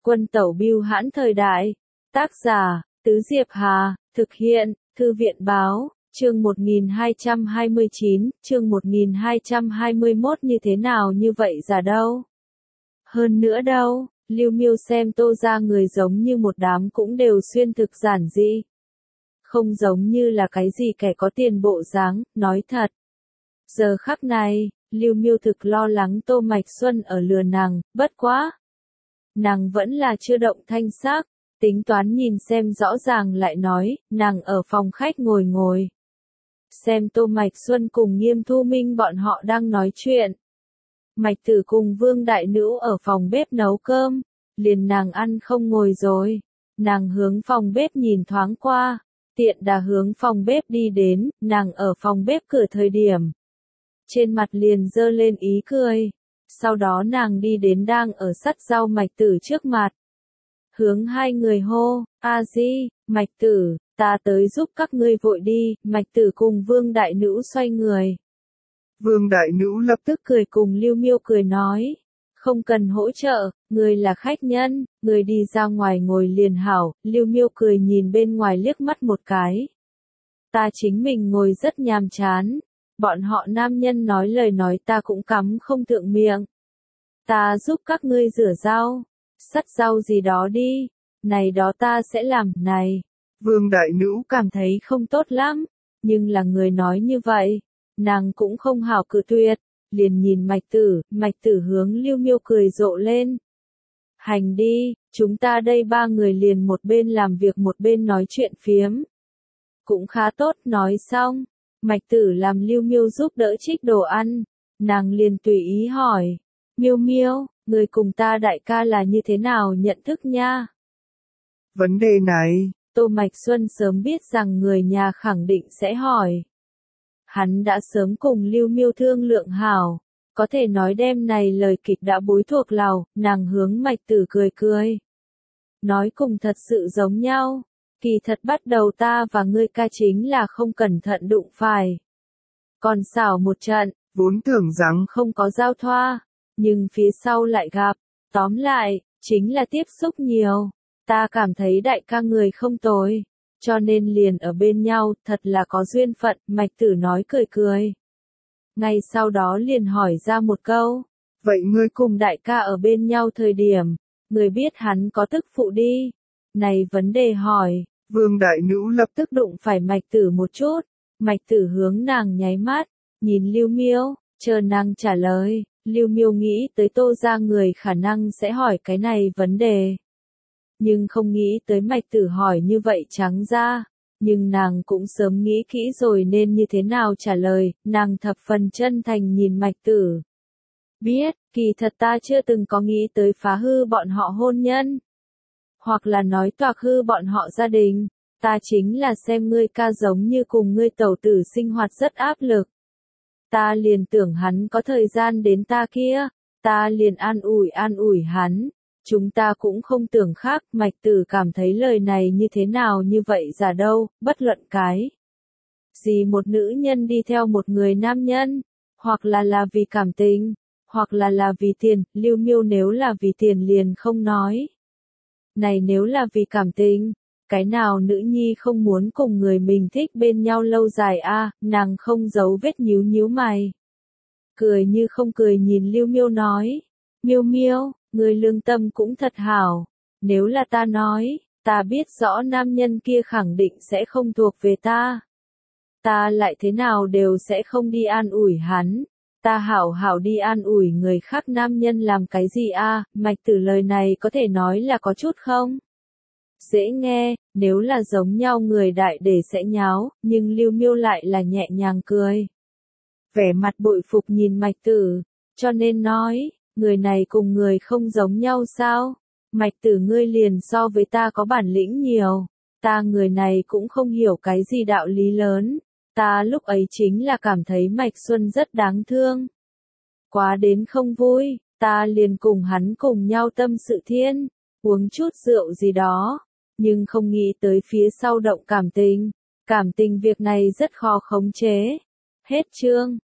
Quân tẩu bưu hãn thời đại. Tác giả, Tứ Diệp Hà, thực hiện, Thư viện báo, chương 1229, chương 1221 như thế nào như vậy giả đâu. Hơn nữa đâu, Lưu Miêu xem Tô ra người giống như một đám cũng đều xuyên thực giản dị. Không giống như là cái gì kẻ có tiền bộ dáng, nói thật. Giờ khắc này, Lưu Miêu thực lo lắng Tô Mạch Xuân ở lừa nàng, bất quá. Nàng vẫn là chưa động thanh sắc, tính toán nhìn xem rõ ràng lại nói, nàng ở phòng khách ngồi. Xem Tô Mạch Xuân cùng Nghiêm Thu Minh bọn họ đang nói chuyện. Mạch Tử cùng Vương Đại Nữ ở phòng bếp nấu cơm, liền nàng ăn không ngồi rồi. Nàng hướng phòng bếp nhìn thoáng qua, tiện đà hướng phòng bếp đi đến, nàng ở phòng bếp cửa thời điểm. Trên mặt liền dơ lên ý cười. Sau đó nàng đi đến đang ở sắt rau Mạch Tử trước mặt. Hướng hai người hô, A Di, Mạch Tử, ta tới giúp các ngươi vội đi. Mạch Tử cùng Vương Đại Nữ xoay người. Vương Đại Nữ lập tức cười cùng Lưu Miêu cười nói. Không cần hỗ trợ, người là khách nhân, người đi ra ngoài ngồi liền hảo. Lưu Miêu cười nhìn bên ngoài liếc mắt một cái. Ta chính mình ngồi rất nhàm chán. Bọn họ nam nhân nói lời nói ta cũng cắm không thượng miệng. Ta giúp các ngươi rửa rau, sắt rau gì đó đi, này đó ta sẽ làm, này. Vương Đại Nữ cảm thấy không tốt lắm, nhưng là người nói như vậy, nàng cũng không hảo cự tuyệt, liền nhìn Mạch Tử hướng Lưu Miêu cười rộ lên. Hành đi, chúng ta đây ba người liền một bên làm việc một bên nói chuyện phiếm. Cũng khá tốt, nói xong, Mạch Tử làm Lưu Miêu giúp đỡ trích đồ ăn, nàng liền tùy ý hỏi. Miêu Miêu, người cùng ta đại ca là như thế nào nhận thức nha? Vấn đề này, Tô Mạch Xuân sớm biết rằng người nhà khẳng định sẽ hỏi. Hắn đã sớm cùng Lưu Miêu thương lượng hảo, có thể nói đêm này lời kịch đã bối thuộc lòng, nàng hướng Mạch Tử cười. Nói cùng thật sự giống nhau, kỳ thật bắt đầu ta và ngươi ca chính là không cẩn thận đụng phải. Còn xảo một trận, vốn tưởng rằng không có giao thoa. Nhưng phía sau lại gặp, tóm lại, chính là tiếp xúc nhiều. Ta cảm thấy đại ca người không tồi, cho nên liền ở bên nhau, thật là có duyên phận, Mạch Tử nói cười. Ngay sau đó liền hỏi ra một câu, vậy ngươi cùng đại ca ở bên nhau thời điểm, người biết hắn có tức phụ đi. Này vấn đề hỏi, Vương Đại Nữ lập tức đụng phải Mạch Tử một chút, Mạch Tử hướng nàng nháy mắt, nhìn Lưu Miêu, chờ nàng trả lời. Lưu Miêu nghĩ tới Tô ra người khả năng sẽ hỏi cái này vấn đề. Nhưng không nghĩ tới Mạch Tử hỏi như vậy trắng ra. Nhưng nàng cũng sớm nghĩ kỹ rồi nên như thế nào trả lời, nàng thập phần chân thành nhìn Mạch Tử. Biết, kỳ thật ta chưa từng có nghĩ tới phá hư bọn họ hôn nhân. Hoặc là nói toạc hư bọn họ gia đình. Ta chính là xem ngươi ca giống như cùng ngươi tẩu tử sinh hoạt rất áp lực. Ta liền tưởng hắn có thời gian đến ta kia, ta liền an ủi hắn, chúng ta cũng không tưởng khác. Mạch Tử cảm thấy lời này như thế nào như vậy giả đâu, bất luận cái gì một nữ nhân đi theo một người nam nhân, hoặc là vì cảm tình, hoặc là vì tiền. Lưu Miêu nếu là vì tiền liền không nói. Này nếu là vì cảm tình, cái nào nữ nhi không muốn cùng người mình thích bên nhau lâu dài a? Nàng không giấu vết nhíu mày. Cười như không cười nhìn Lưu Miêu nói. Miêu, người lương tâm cũng thật hảo. Nếu là ta nói, ta biết rõ nam nhân kia khẳng định sẽ không thuộc về ta. Ta lại thế nào đều sẽ không đi an ủi hắn. Ta hảo đi an ủi người khác, nam nhân làm cái gì a? Mạch Tử lời này có thể nói là có chút không? Dễ nghe, nếu là giống nhau người đại để sẽ nháo, nhưng Lưu Miêu lại là nhẹ nhàng cười. Vẻ mặt bội phục nhìn Mạch Tử, cho nên nói, người này cùng người không giống nhau sao? Mạch Tử ngươi liền so với ta có bản lĩnh nhiều, ta người này cũng không hiểu cái gì đạo lý lớn, ta lúc ấy chính là cảm thấy Mạch Xuân rất đáng thương. Quá đến không vui, ta liền cùng hắn cùng nhau tâm sự thiên, uống chút rượu gì đó. Nhưng không nghĩ tới phía sau động cảm tình việc này rất khó khống chế. Hết chương.